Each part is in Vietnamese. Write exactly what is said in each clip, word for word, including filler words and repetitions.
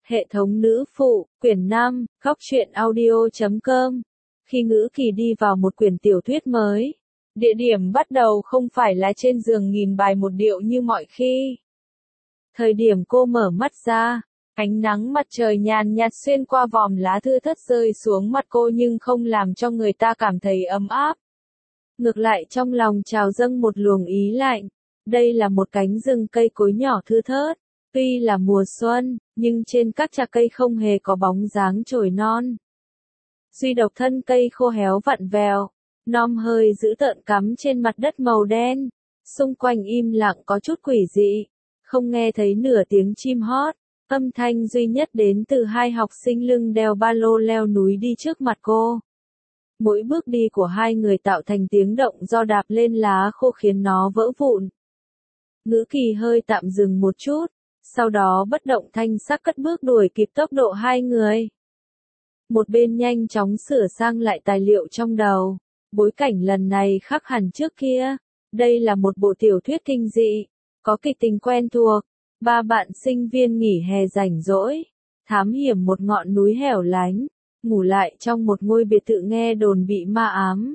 Hệ thống nữ phụ, quyển năm, góc truyện audio chấm com. Khi Ngữ Kỳ đi vào một quyển tiểu thuyết mới, địa điểm bắt đầu không phải là trên giường nghìn bài một điệu như mọi khi. Thời điểm cô mở mắt ra, ánh nắng mặt trời nhàn nhạt xuyên qua vòm lá thưa thớt rơi xuống mặt cô nhưng không làm cho người ta cảm thấy ấm áp. Ngược lại trong lòng trào dâng một luồng ý lạnh. Đây là một cánh rừng cây cối nhỏ thưa thớt. Tuy là mùa xuân, nhưng trên các chạc cây không hề có bóng dáng chồi non. Duy độc thân cây khô héo vặn vẹo, non hơi dữ tợn cắm trên mặt đất màu đen. Xung quanh im lặng có chút quỷ dị, không nghe thấy nửa tiếng chim hót. Âm thanh duy nhất đến từ hai học sinh lưng đeo ba lô leo núi đi trước mặt cô. Mỗi bước đi của hai người tạo thành tiếng động do đạp lên lá khô khiến nó vỡ vụn. Ngữ Kỳ hơi tạm dừng một chút, sau đó bất động thanh sắc cất bước đuổi kịp tốc độ hai người. Một bên nhanh chóng sửa sang lại tài liệu trong đầu, bối cảnh lần này khác hẳn trước kia. Đây là một bộ tiểu thuyết kinh dị, có kịch tình quen thuộc. Ba bạn sinh viên nghỉ hè rảnh rỗi, thám hiểm một ngọn núi hẻo lánh, ngủ lại trong một ngôi biệt thự nghe đồn bị ma ám.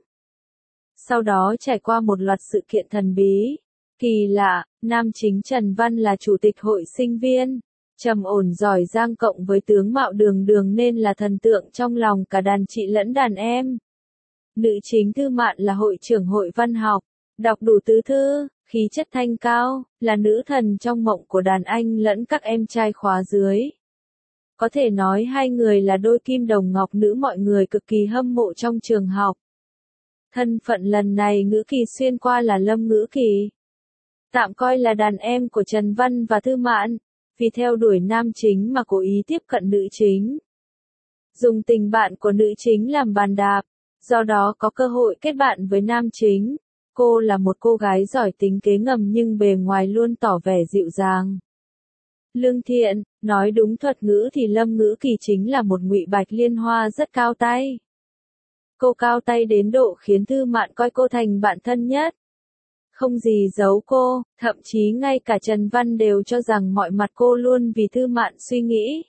Sau đó trải qua một loạt sự kiện thần bí. Kỳ lạ, nam chính Trần Văn là chủ tịch hội sinh viên, trầm ổn giỏi giang cộng với tướng mạo đường đường nên là thần tượng trong lòng cả đàn chị lẫn đàn em. Nữ chính Thư Mạn là hội trưởng hội văn học, đọc đủ tứ thư, khí chất thanh cao, là nữ thần trong mộng của đàn anh lẫn các em trai khóa dưới. Có thể nói hai người là đôi kim đồng ngọc nữ mọi người cực kỳ hâm mộ trong trường học. Thân phận lần này Ngữ Kỳ xuyên qua là Lâm Ngữ Kỳ. Tạm coi là đàn em của Trần Văn và Thư Mạn, vì theo đuổi nam chính mà cố ý tiếp cận nữ chính. Dùng tình bạn của nữ chính làm bàn đạp, do đó có cơ hội kết bạn với nam chính. Cô là một cô gái giỏi tính kế ngầm nhưng bề ngoài luôn tỏ vẻ dịu dàng. Lương thiện, nói đúng thuật ngữ thì Lâm Ngữ Kỳ chính là một ngụy bạch liên hoa rất cao tay. Cô cao tay đến độ khiến Thư Mạn coi cô thành bạn thân nhất. Không gì giấu cô, thậm chí ngay cả Trần Văn đều cho rằng mọi mặt cô luôn vì Thư Mạn suy nghĩ.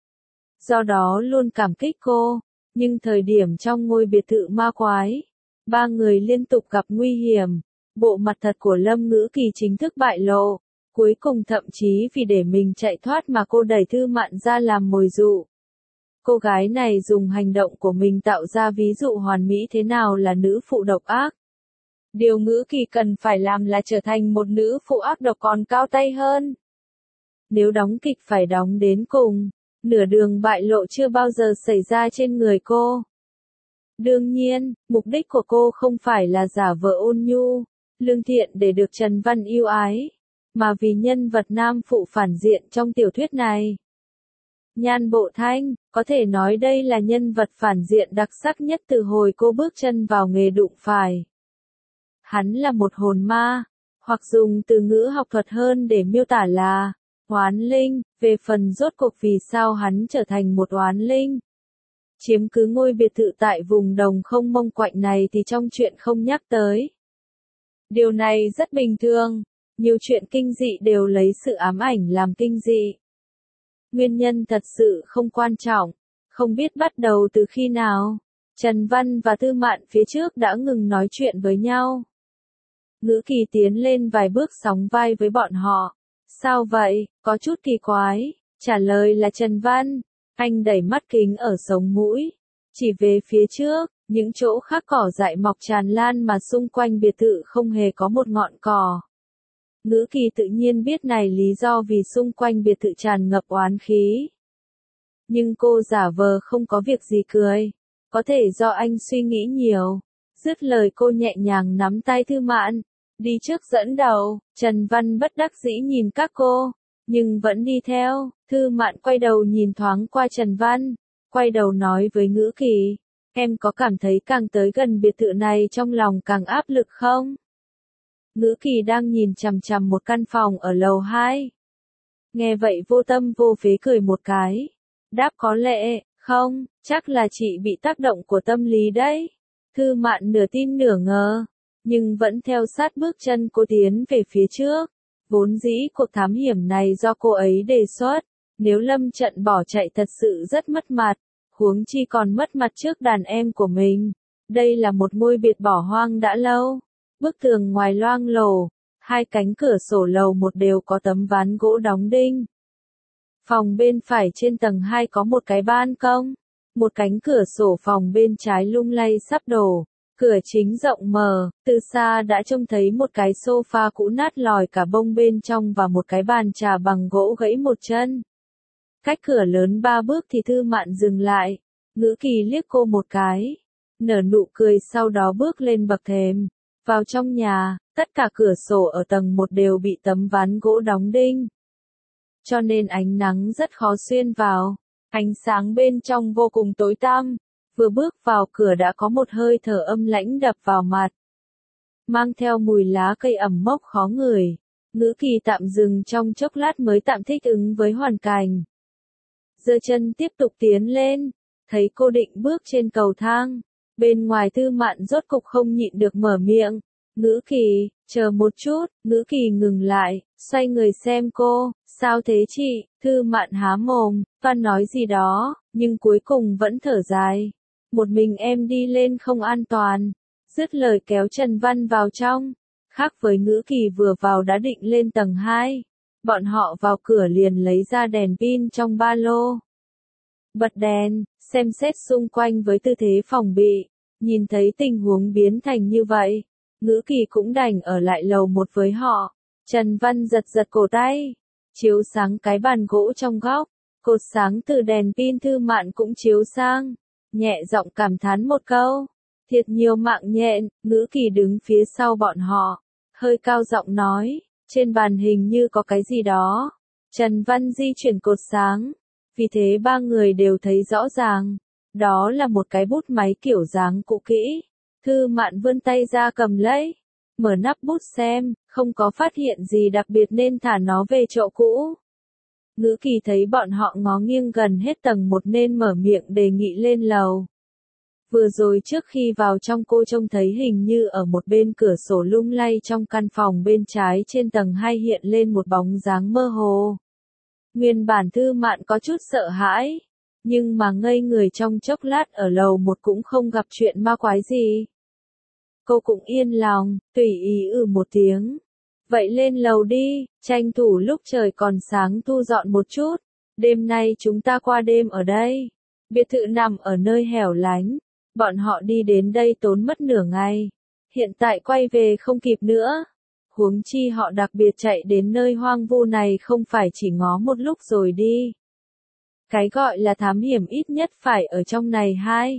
Do đó luôn cảm kích cô, nhưng thời điểm trong ngôi biệt thự ma quái, ba người liên tục gặp nguy hiểm, bộ mặt thật của Lâm Ngữ Kỳ chính thức bại lộ, cuối cùng thậm chí vì để mình chạy thoát mà cô đẩy Thư Mạn ra làm mồi dụ. Cô gái này dùng hành động của mình tạo ra ví dụ hoàn mỹ thế nào là nữ phụ độc ác. Điều Ngữ Kỳ cần phải làm là trở thành một nữ phụ ác độc còn cao tay hơn. Nếu đóng kịch phải đóng đến cùng, nửa đường bại lộ chưa bao giờ xảy ra trên người cô. Đương nhiên, mục đích của cô không phải là giả vờ ôn nhu, lương thiện để được Trần Văn yêu ái, mà vì nhân vật nam phụ phản diện trong tiểu thuyết này. Nhan Bộ Thanh, có thể nói đây là nhân vật phản diện đặc sắc nhất từ hồi cô bước chân vào nghề đụng phải. Hắn là một hồn ma, hoặc dùng từ ngữ học thuật hơn để miêu tả là oán linh. Về phần rốt cuộc vì sao hắn trở thành một oán linh, chiếm cứ ngôi biệt thự tại vùng đồng không mông quạnh này thì trong chuyện không nhắc tới. Điều này rất bình thường, nhiều chuyện kinh dị đều lấy sự ám ảnh làm kinh dị. Nguyên nhân thật sự không quan trọng, không biết bắt đầu từ khi nào, Trần Văn và Thư Mạn phía trước đã ngừng nói chuyện với nhau. Ngữ Kỳ tiến lên vài bước sóng vai với bọn họ. Sao vậy, có chút kỳ quái, trả lời là Trần Văn. Anh đẩy mắt kính ở sống mũi, chỉ về phía trước, những chỗ khác cỏ dại mọc tràn lan mà xung quanh biệt thự không hề có một ngọn cỏ. Ngữ Kỳ tự nhiên biết này lý do vì xung quanh biệt thự tràn ngập oán khí. Nhưng cô giả vờ không có việc gì cười, có thể do anh suy nghĩ nhiều. Dứt lời cô nhẹ nhàng nắm tay Thư Mạn, đi trước dẫn đầu. Trần Văn bất đắc dĩ nhìn các cô, nhưng vẫn đi theo. Thư Mạn quay đầu nhìn thoáng qua Trần Văn, quay đầu nói với Ngữ Kỳ, em có cảm thấy càng tới gần biệt thự này trong lòng càng áp lực không? Ngữ Kỳ đang nhìn chằm chằm một căn phòng ở lầu hai. Nghe vậy vô tâm vô phế cười một cái. Đáp có lẽ, không, chắc là chị bị tác động của tâm lý đấy. Thư Mạn nửa tin nửa ngờ, nhưng vẫn theo sát bước chân cô tiến về phía trước. Vốn dĩ cuộc thám hiểm này do cô ấy đề xuất, Nếu lâm trận bỏ chạy thật sự rất mất mặt, huống chi còn mất mặt trước đàn em của mình. Đây là một ngôi biệt bỏ hoang đã lâu. Bức tường ngoài loang lổ, hai cánh cửa sổ lầu một đều có tấm ván gỗ đóng đinh. Phòng bên phải trên tầng hai có một cái ban công, một cánh cửa sổ phòng bên trái lung lay sắp đổ. Cửa chính rộng mở, từ xa đã trông thấy một cái sofa cũ nát lòi cả bông bên trong và một cái bàn trà bằng gỗ gãy một chân. Cách cửa lớn ba bước thì Thư Mạn dừng lại, Ngữ Kỳ liếc cô một cái, nở nụ cười sau đó bước lên bậc thềm. Vào trong nhà, tất cả cửa sổ ở tầng một đều bị tấm ván gỗ đóng đinh. Cho nên ánh nắng rất khó xuyên vào, ánh sáng bên trong vô cùng tối tăm. Vừa bước vào cửa đã có một hơi thở âm lãnh đập vào mặt, mang theo mùi lá cây ẩm mốc khó ngửi. Ngữ Kỳ tạm dừng trong chốc lát mới tạm thích ứng với hoàn cảnh. Giơ chân tiếp tục tiến lên, thấy cô định bước trên cầu thang. Bên ngoài Thư Mạn rốt cục không nhịn được mở miệng. Ngữ Kỳ, chờ một chút. Ngữ Kỳ ngừng lại, xoay người xem cô. Sao thế chị? Thư Mạn há mồm, và nói gì đó, nhưng cuối cùng vẫn thở dài. Một mình em đi lên không an toàn. Dứt lời kéo Trần Văn vào trong. Khác với Ngữ Kỳ vừa vào đã định lên tầng hai. Bọn họ vào cửa liền lấy ra đèn pin trong ba lô. Bật đèn, xem xét xung quanh với tư thế phòng bị. Nhìn thấy tình huống biến thành như vậy, Ngữ Kỳ cũng đành ở lại lầu một với họ. Trần Văn giật giật cổ tay, chiếu sáng cái bàn gỗ trong góc. Cột sáng từ đèn pin Thư Mạn cũng chiếu sang. Nhẹ giọng cảm thán một câu. Thiệt nhiều mạng nhện. Ngữ Kỳ đứng phía sau bọn họ, hơi cao giọng nói. Trên bàn hình như có cái gì đó. Trần Văn di chuyển cột sáng. Vì thế ba người đều thấy rõ ràng. Đó là một cái bút máy kiểu dáng cũ kỹ. Thư Mạn vươn tay ra cầm lấy. Mở nắp bút xem, không có phát hiện gì đặc biệt nên thả nó về chỗ cũ. Ngữ Kỳ thấy bọn họ ngó nghiêng gần hết tầng một nên mở miệng đề nghị lên lầu. Vừa rồi trước khi vào trong cô trông thấy hình như ở một bên cửa sổ lung lay trong căn phòng bên trái trên tầng hai hiện lên một bóng dáng mơ hồ. Nguyên bản Thư Mạn có chút sợ hãi, nhưng mà ngây người trong chốc lát ở lầu một cũng không gặp chuyện ma quái gì. Cô cũng yên lòng, tùy ý ừ một tiếng. Vậy lên lầu đi, tranh thủ lúc trời còn sáng thu dọn một chút. Đêm nay chúng ta qua đêm ở đây. Biệt thự nằm ở nơi hẻo lánh. Bọn họ đi đến đây tốn mất nửa ngày. Hiện tại quay về không kịp nữa. Huống chi họ đặc biệt chạy đến nơi hoang vu này không phải chỉ ngó một lúc rồi đi. Cái gọi là thám hiểm ít nhất phải ở trong này hai.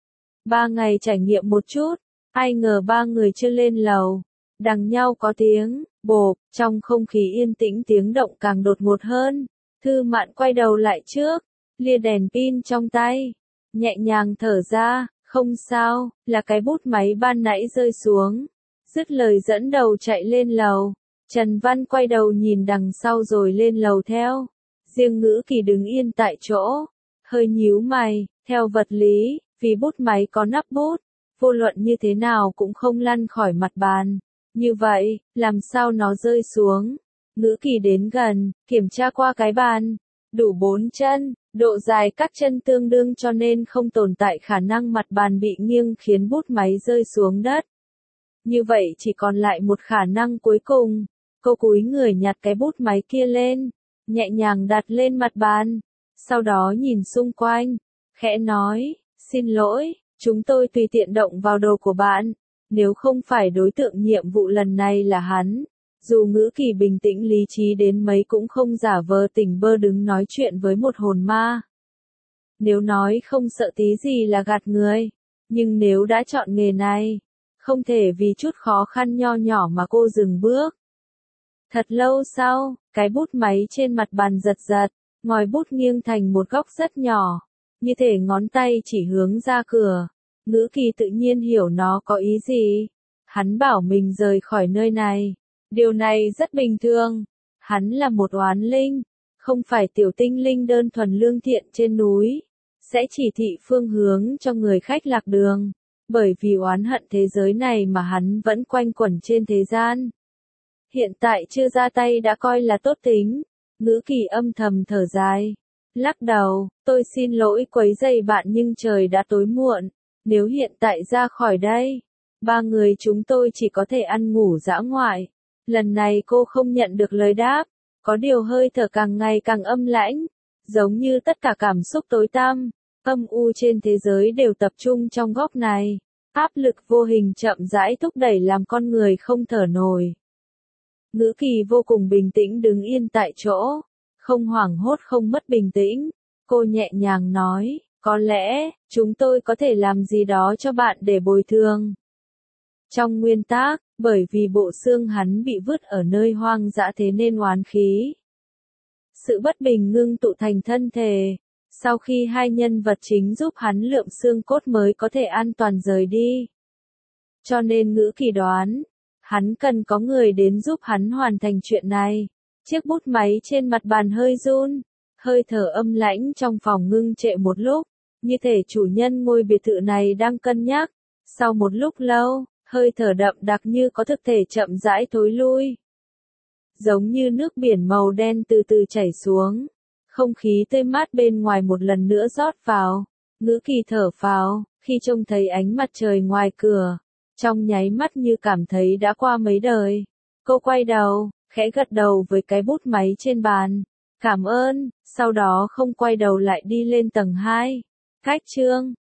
Ba ngày trải nghiệm một chút. Ai ngờ ba người chưa lên lầu. Đằng nhau có tiếng, bộp, trong không khí yên tĩnh tiếng động càng đột ngột hơn. Thư Mạn quay đầu lại trước, lia đèn pin trong tay. Nhẹ nhàng thở ra, không sao, là cái bút máy ban nãy rơi xuống. Dứt lời dẫn đầu chạy lên lầu. Trần Văn quay đầu nhìn đằng sau rồi lên lầu theo. Riêng Ngữ Kỳ đứng yên tại chỗ, hơi nhíu mày, theo vật lý, vì bút máy có nắp bút, vô luận như thế nào cũng không lăn khỏi mặt bàn. Như vậy, làm sao nó rơi xuống? Ngữ Kỳ đến gần, kiểm tra qua cái bàn. Đủ bốn chân, độ dài các chân tương đương cho nên không tồn tại khả năng mặt bàn bị nghiêng khiến bút máy rơi xuống đất. Như vậy chỉ còn lại một khả năng cuối cùng. Cô cúi người nhặt cái bút máy kia lên, nhẹ nhàng đặt lên mặt bàn. Sau đó nhìn xung quanh, khẽ nói, xin lỗi, chúng tôi tùy tiện động vào đồ của bạn. Nếu không phải đối tượng nhiệm vụ lần này là hắn, dù Ngữ Kỳ bình tĩnh lý trí đến mấy cũng không giả vờ tỉnh bơ đứng nói chuyện với một hồn ma. Nếu nói không sợ tí gì là gạt người, nhưng nếu đã chọn nghề này, không thể vì chút khó khăn nho nhỏ mà cô dừng bước. Thật lâu sau, cái bút máy trên mặt bàn giật giật, ngòi bút nghiêng thành một góc rất nhỏ, như thể ngón tay chỉ hướng ra cửa. Ngữ Kỳ tự nhiên hiểu nó có ý gì. Hắn bảo mình rời khỏi nơi này. Điều này rất bình thường. Hắn là một oán linh, không phải tiểu tinh linh đơn thuần lương thiện trên núi. Sẽ chỉ thị phương hướng cho người khách lạc đường. Bởi vì oán hận thế giới này mà hắn vẫn quanh quẩn trên thế gian. Hiện tại chưa ra tay đã coi là tốt tính. Ngữ kỳ âm thầm thở dài. Lắc đầu, tôi xin lỗi quấy rầy bạn nhưng trời đã tối muộn. Nếu hiện tại ra khỏi đây, ba người chúng tôi chỉ có thể ăn ngủ dã ngoại. Lần này cô không nhận được lời đáp, có điều hơi thở càng ngày càng âm lãnh, giống như tất cả cảm xúc tối tăm, âm u trên thế giới đều tập trung trong góc này. Áp lực vô hình chậm rãi thúc đẩy làm con người không thở nổi. Ngữ kỳ vô cùng bình tĩnh đứng yên tại chỗ, không hoảng hốt không mất bình tĩnh. Cô nhẹ nhàng nói, có lẽ, chúng tôi có thể làm gì đó cho bạn để bồi thường. Trong nguyên tắc, bởi vì bộ xương hắn bị vứt ở nơi hoang dã thế nên oán khí. Sự bất bình ngưng tụ thành thân thể. Sau khi hai nhân vật chính giúp hắn lượm xương cốt mới có thể an toàn rời đi. Cho nên Ngữ kỳ đoán, hắn cần có người đến giúp hắn hoàn thành chuyện này. Chiếc bút máy trên mặt bàn hơi run, hơi thở âm lãnh trong phòng ngưng trệ một lúc, như thể chủ nhân ngôi biệt thự này đang cân nhắc. Sau một lúc lâu, hơi thở đậm đặc như có thực thể chậm rãi thối lui. Giống như nước biển màu đen từ từ chảy xuống. Không khí tươi mát bên ngoài một lần nữa rót vào. Ngữ kỳ thở phào, khi trông thấy ánh mặt trời ngoài cửa. Trong nháy mắt như cảm thấy đã qua mấy đời. Cô quay đầu, khẽ gật đầu với cái bút máy trên bàn. Cảm ơn, sau đó không quay đầu lại đi lên tầng hai. Cách chương